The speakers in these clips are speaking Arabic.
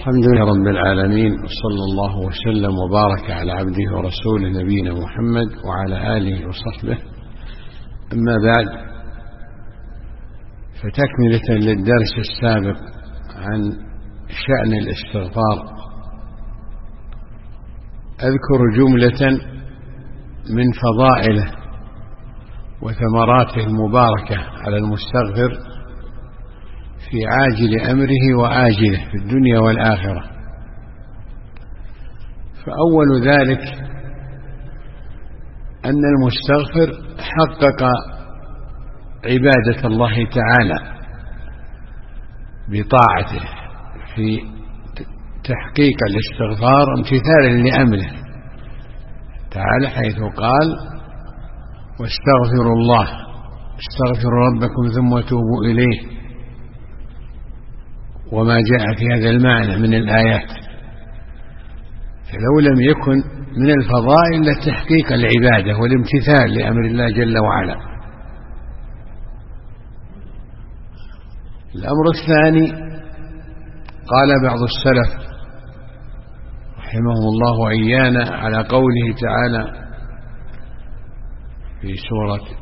الحمد لله رب العالمين، وصلى الله وسلم وبارك على عبده ورسوله نبينا محمد وعلى آله وصحبه. أما بعد، فتكملة للدرس السابق عن شأن الاستغفار، أذكر جملة من فضائله وثمراته المباركة على المستغفر في عاجل أمره وآجله في الدنيا والآخرة. فأول ذلك أن المستغفر حقق عبادة الله تعالى بطاعته في تحقيق الاستغفار امتثالا لأمره تعالى، حيث قال: واستغفروا الله، استغفروا ربكم ثم توبوا إليه، وما جاء في هذا المعنى من الآيات. فلو لم يكن من الفضائل لتحقيق العبادة والامتثال لأمر الله جل وعلا. الأمر الثاني، قال بعض السلف رحمهم الله وإيانا على قوله تعالى في سورة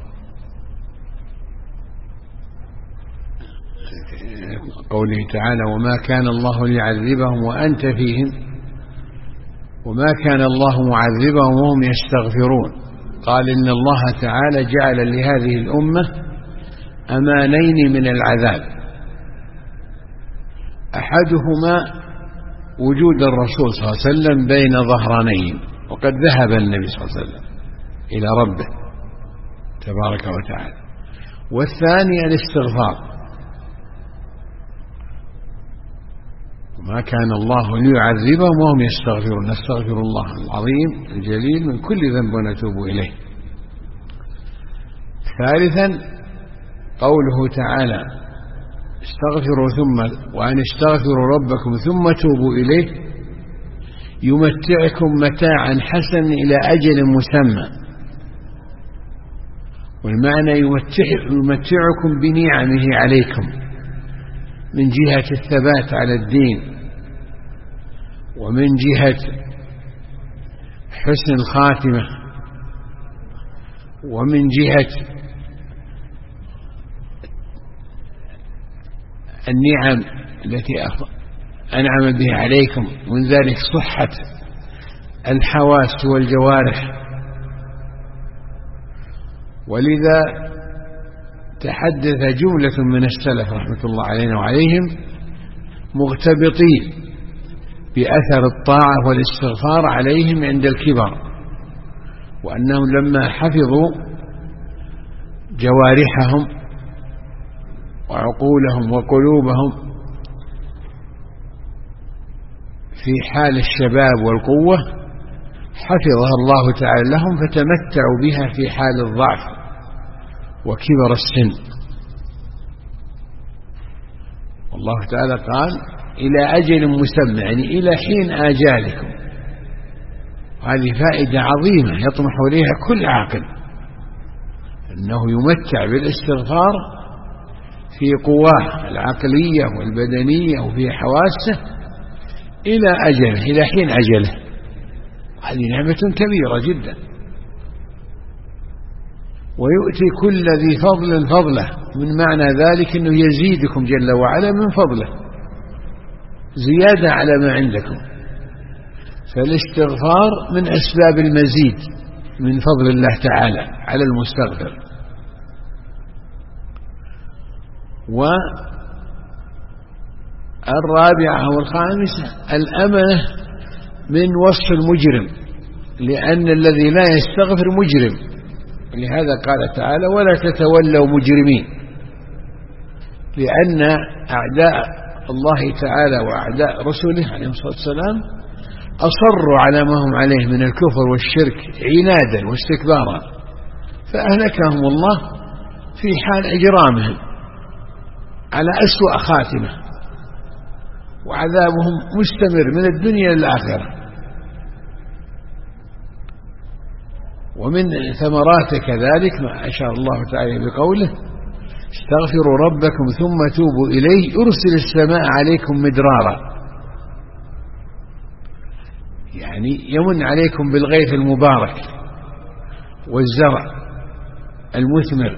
قوله تعالى: وما كان الله ليعذبهم وأنت فيهم وما كان الله معذبهم وهم يستغفرون. قال: إن الله تعالى جعل لهذه الأمة أمانين من العذاب، أحدهما وجود الرسول صلى الله عليه وسلم بين ظهرانين، وقد ذهب النبي صلى الله عليه وسلم إلى ربه تبارك وتعالى. والثاني الاستغفار، ما كان الله ليعذبهم وهم يستغفرون، نستغفر الله العظيم الجليل من كل ذنب ونتوب إليه. ثالثا قوله تعالى: استغفروا وأن استغفروا ربكم ثم توبوا إليه يمتعكم متاعا حسنا إلى أجل مسمى. والمعنى يمتعكم بنعمه عليكم من جهة الثبات على الدين، ومن جهة حسن الخاتمة، ومن جهة النعم التي أنعم بها عليكم، من ذلك صحة الحواس والجوارح. ولذا تحدث جملة من السلف رحمة الله علينا وعليهم مغتبطين بأثر الطاعة والاستغفار عليهم عند الكبر، وأنهم لما حفظوا جوارحهم وعقولهم وقلوبهم في حال الشباب والقوة حفظها الله تعالى لهم، فتمتعوا بها في حال الضعف وكبر السن. والله تعالى قال: إلى أجل مسمى، يعني إلى حين آجالكم. هذه فائدة عظيمة يطمح إليها كل عاقل، أنه يمتع بالاستغفار في قواه العقلية والبدنية وفي حواسه إلى أجله، إلى حين أجله. هذه نعمة كبيرة جدا، ويؤتي كل ذي فضل فضله. من معنى ذلك أنه يزيدكم جل وعلا من فضله زيادة على ما عندكم. فالاستغفار من أسباب المزيد من فضل الله تعالى على المستغفر. والرابعة والخامسة الأمنة من وصف المجرم، لأن الذي لا يستغفر مجرم. لهذا قال تعالى: ولا تتولوا مجرمين، لأن أعداء الله تعالى وأعداء رسوله عليه الصلاة والسلام أصروا على ما هم عليه من الكفر والشرك عنادا واستكبارا، فأهلكهم الله في حال إجرامهم على أسوأ خاتمة، وعذابهم مستمر من الدنيا للآخرة. ومن ثمراته كذلك ما أشار الله تعالى بقوله: استغفروا ربكم ثم توبوا إليه يرسل السماء عليكم مدرارا. يعني يمن عليكم بالغيث المبارك والزرع المثمر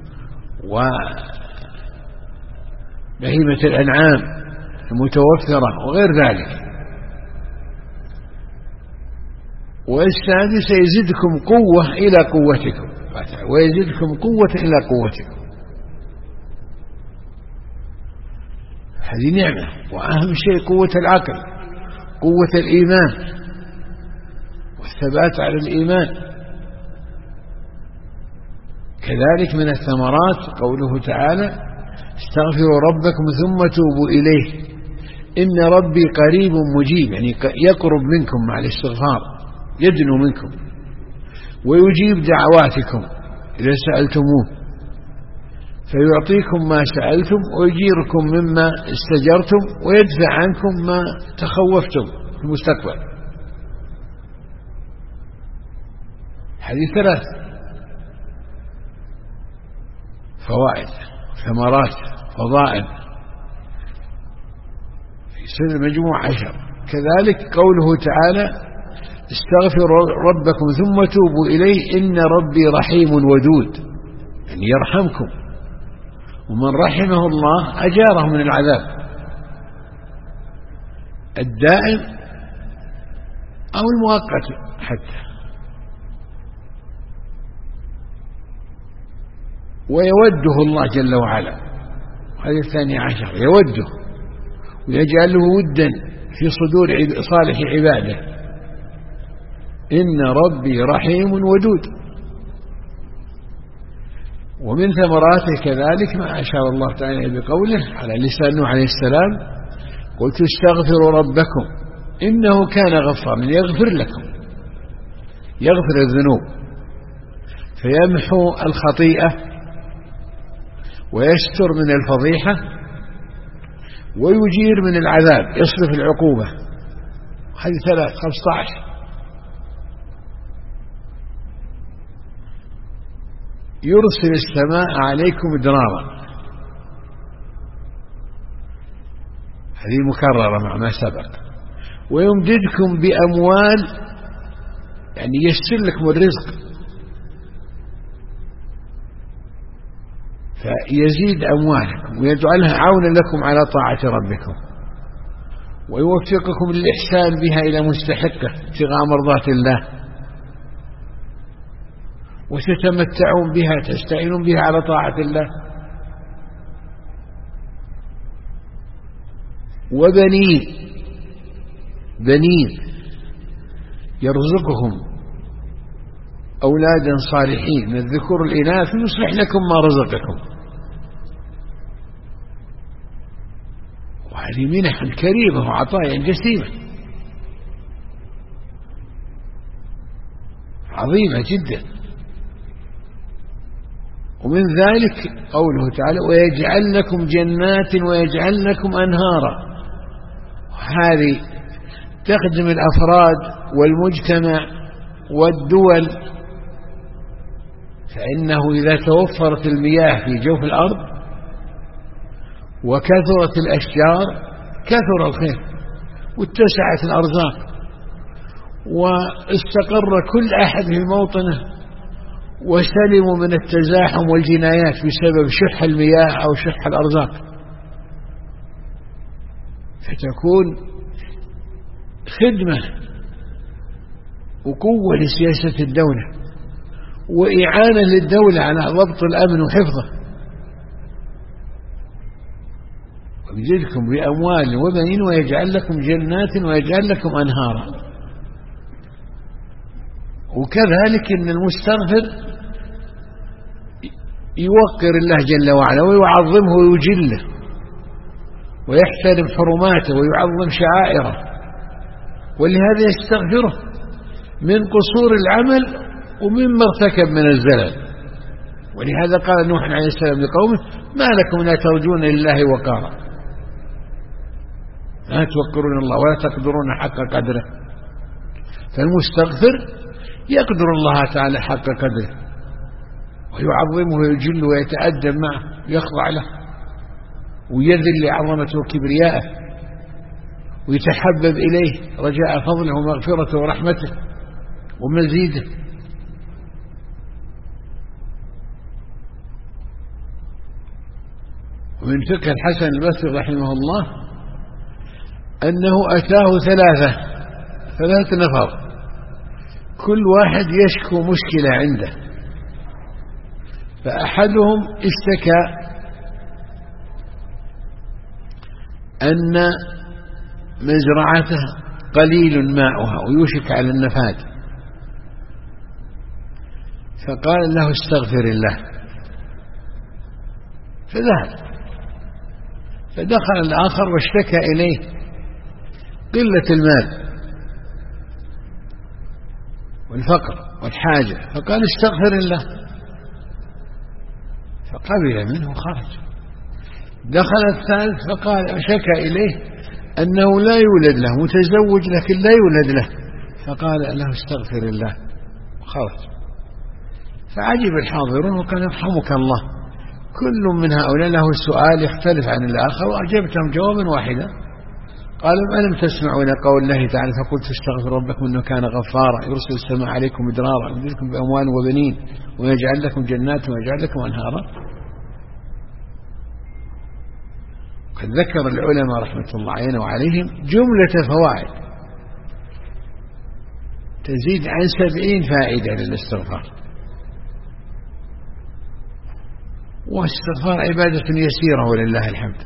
وبهيمة الأنعام المتوفرة وغير ذلك. والسادس يزدكم قوة إلى قوتكم، ويزدكم قوة إلى قوتكم. هذه نعمة. وأهم شيء قوة العقل، قوة الإيمان والثبات على الإيمان. كذلك من الثمرات قوله تعالى استغفروا ربكم ثم توبوا إليه إن ربي قريب مجيب، يعني يقرب منكم مع الاستغفار، يدنو منكم ويجيب دعواتكم إذا سألتموه فيعطيكم ما سألتم ويجيركم مما استجرتم ويدفع عنكم ما تخوفتم في المستقبل. هذه 3 فوائد، ثمرات، فضائل في سنة المجموع 10. كذلك قوله تعالى استغفروا ربكم ثم توبوا إليه إن ربي رحيم ودود، يعني يرحمكم، ومن رحمه الله أجاره من العذاب الدائم أو المؤقت حتى. ويوده الله جل وعلا، هذه 12، يوده ويجعله ودا في صدور صالح عباده. إن ربي رحيم ودود. ومن ثمراته كذلك ما أشار الله تعالى بقوله على لسان نوح عليه السلام قلت استغفروا ربكم إنه كان غفارا يغفر لكم، يغفر الذنوب فيمحو الخطيئة ويستر من الفضيحة ويجير من العذاب، يصرف العقوبة. هذه 15. يرسل السماء عليكم مدرارا، هذه مكررة مع ما سبق. ويمددكم بأموال، يعني يسر لكم الرزق فيزيد أموالكم ويجعلها عونا لكم على طاعة ربكم، ويوفقكم للإحسان بها إلى مستحقه ابتغاء مرضات الله، وتتمتعون بها، تستعينون بها على طاعة الله. وبنين، بنين يرزقهم أولادا صالحين من الذكور والإناث يصلح لكم ما رزقكم. وهذه منح كريمة وعطايا جسيمة عظيمة جدا. ومن ذلك قوله تعالى ويجعل لكم جنات ويجعل لكم أنهارا. هذه تخدم الأفراد والمجتمع والدول، فإنه إذا توفرت المياه في جوف الأرض وكثرت الأشجار كثر الخير واتسعت الأرزاق واستقر كل أحد في موطنه وسلموا من التزاحم والجنايات بسبب شح المياه أو شح الأرزاق، فتكون خدمة وقوة لسياسة الدولة وإعانة للدولة على ضبط الأمن وحفظه. ويزيدكم بأموال وبنين ويجعل لكم جنات ويجعل لكم أنهارا. وكذلك إن المستغفر يوقر الله جل وعلا ويعظمه ويجله ويحترم حرماته ويعظم شعائره، ولهذا يستغفره من قصور العمل ومما ارتكب من الزلل. ولهذا قال نوح عليه السلام لقومه ما لكم لا ترجون لله وقارا، لا توقرون الله ولا تقدرون حق قدره. فالمستغفر يقدر الله تعالى حق قدره ويعظمه ويجله ويتأدب معه، يخضع له ويذل لعظمته وكبريائه ويتحبب إليه رجاء فضله ومغفرته ورحمته ومزيده. ومن فقه الحسن البصري رحمه الله أنه أتاه ثلاثة نفر، كل واحد يشكو مشكلة عنده، فأحدهم اشتكى أن مزرعته قليل ماؤها ويوشك على النفاد، فقال له استغفر الله، فذهب. فدخل الآخر واشتكى إليه قلة المال والفقر والحاجة، فقال استغفر الله، فقبل منه وخرج. دخل الثالث فقال شكى إليه أنه لا يولد له، متزوج لكن لا يولد له، فقال له استغفر الله وخرج. فعجب الحاضرون وقال يرحمك الله، كل من هؤلاء له سؤال يختلف عن الآخر وأجبتهم جوابا واحدا. قالوا ألم تسمعوا إلى قول الله تعالى فقلت استغفروا ربكم إنه كان غفارا يرسل السماء عليكم مدرارا ويمددكم بأموال وبنين ويجعل لكم جنات ويجعل لكم أنهارا. قد ذكر العلماء رحمة الله عليهم جملة فوائد تزيد عن 70 فائدة للاستغفار. والاستغفار عبادة يسيرة ولله الحمد.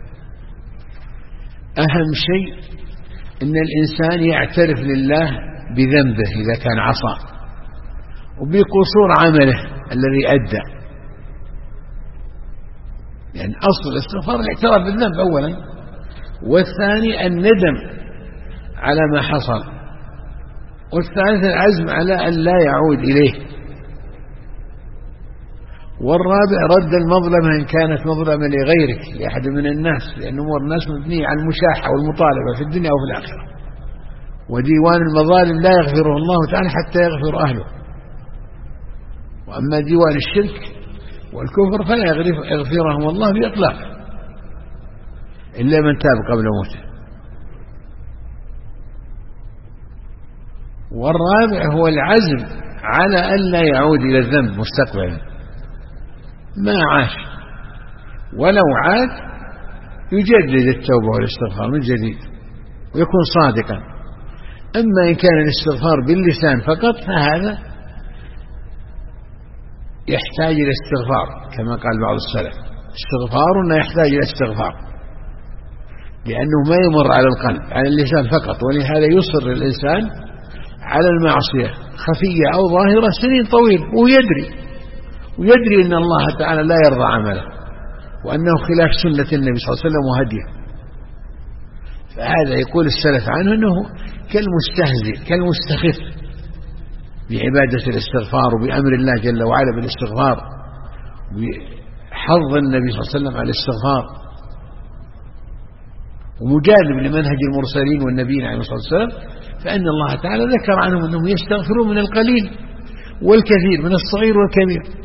أهم شيء أن الإنسان يعترف لله بذنبه إذا كان عصى وبقصور عمله الذي أدى، يعني أصل الاستغفار الاعتراف بالذنب أولا، والثاني الندم على ما حصل، والثالث العزم على أن لا يعود إليه، والرابع رد المظلمة إن كانت مظلمة لغيرك لأحد من الناس، لأن أمور الناس مبنية على المشاحة والمطالبة في الدنيا وفي الآخرة، وديوان المظالم لا يغفره الله تعالى حتى يغفر أهله، وأما ديوان الشرك والكفر فلا يغفرهم الله بإطلاق إلا من تاب قبل موته. والرابع هو العزم على أن لا يعود إلى الذنب مستقبلا، ما عاش ولو عاد يجدد التوبة والاستغفار من جديد ويكون صادقا. أما إن كان الاستغفار باللسان فقط فهذا يحتاج إلى استغفار، كما قال بعض السلف استغفارنا يحتاج إلى استغفار، لأنه ما يمر على القلب على اللسان فقط، ولهذا يصر الإنسان على المعصية خفية أو ظاهرة سنين طويل ويدري أن الله تعالى لا يرضى عمله وأنه خلاف سنة النبي صلى الله عليه وسلم وهديه. فهذا يقول السلف عنه أنه كالمستهزئ كالمستخف بعبادة الاستغفار وبأمر الله جل وعلا بالاستغفار، بحظ النبي صلى الله عليه وسلم على الاستغفار، ومجانب لمنهج المرسلين والنبيين عليه الصلاة والسلام. فإن الله تعالى ذكر عنهم أنهم يستغفرون من القليل والكثير، من الصغير والكبير.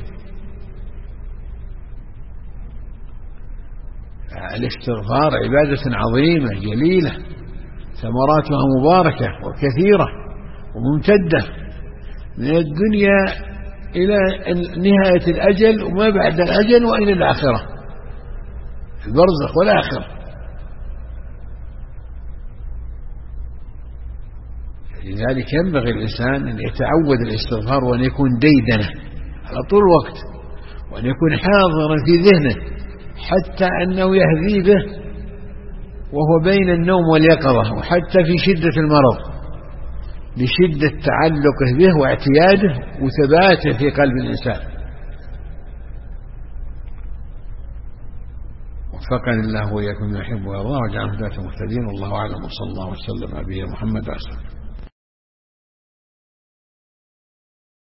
الاستغفار عبادة عظيمة جليلة ثمراتها مباركة وكثيرة وممتدة من الدنيا إلى نهاية الأجل وما بعد الأجل وإلى الآخرة، البرزخ والآخرة. لذلك ينبغي الإنسان أن يتعود الاستغفار وأن يكون ديدنه على طول الوقت، وأن يكون حاضرا في ذهنه حتى أنه يهذي به وهو بين النوم واليقظة، وحتى في شدة المرض لشدة تعلقه به واعتياده وثباته في قلب الإنسان. وفقني الله وإياكم يحب ويرضى وجعل هداة مهتدين. والله أعلم وصلى الله وسلم على نبينا محمد وعلى آله.